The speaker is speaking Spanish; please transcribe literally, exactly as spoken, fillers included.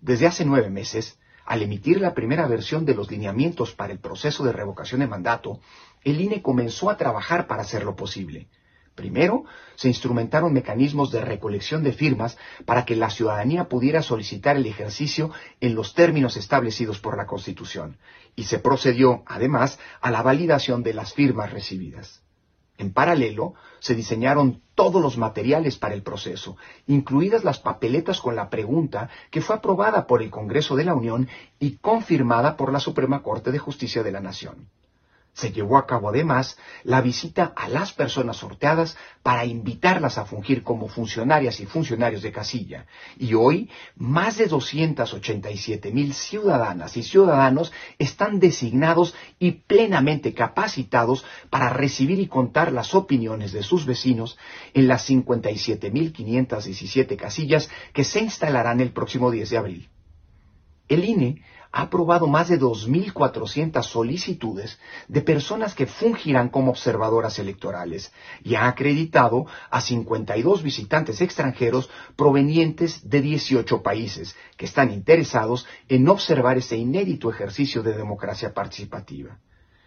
Desde hace nueve meses, al emitir la primera versión de los lineamientos para el proceso de revocación de mandato, el I N E comenzó a trabajar para hacerlo posible. Primero, se instrumentaron mecanismos de recolección de firmas para que la ciudadanía pudiera solicitar el ejercicio en los términos establecidos por la Constitución, y se procedió, además, a la validación de las firmas recibidas. En paralelo, se diseñaron todos los materiales para el proceso, incluidas las papeletas con la pregunta que fue aprobada por el Congreso de la Unión y confirmada por la Suprema Corte de Justicia de la Nación. Se llevó a cabo además la visita a las personas sorteadas para invitarlas a fungir como funcionarias y funcionarios de casilla. Y hoy, más de doscientas ochenta y siete mil ciudadanas y ciudadanos están designados y plenamente capacitados para recibir y contar las opiniones de sus vecinos en las cincuenta y siete mil quinientas diecisiete casillas que se instalarán el próximo diez de abril. El I N E ha aprobado más de dos mil cuatrocientas solicitudes de personas que fungirán como observadoras electorales y ha acreditado a cincuenta y dos visitantes extranjeros provenientes de dieciocho países que están interesados en observar ese inédito ejercicio de democracia participativa.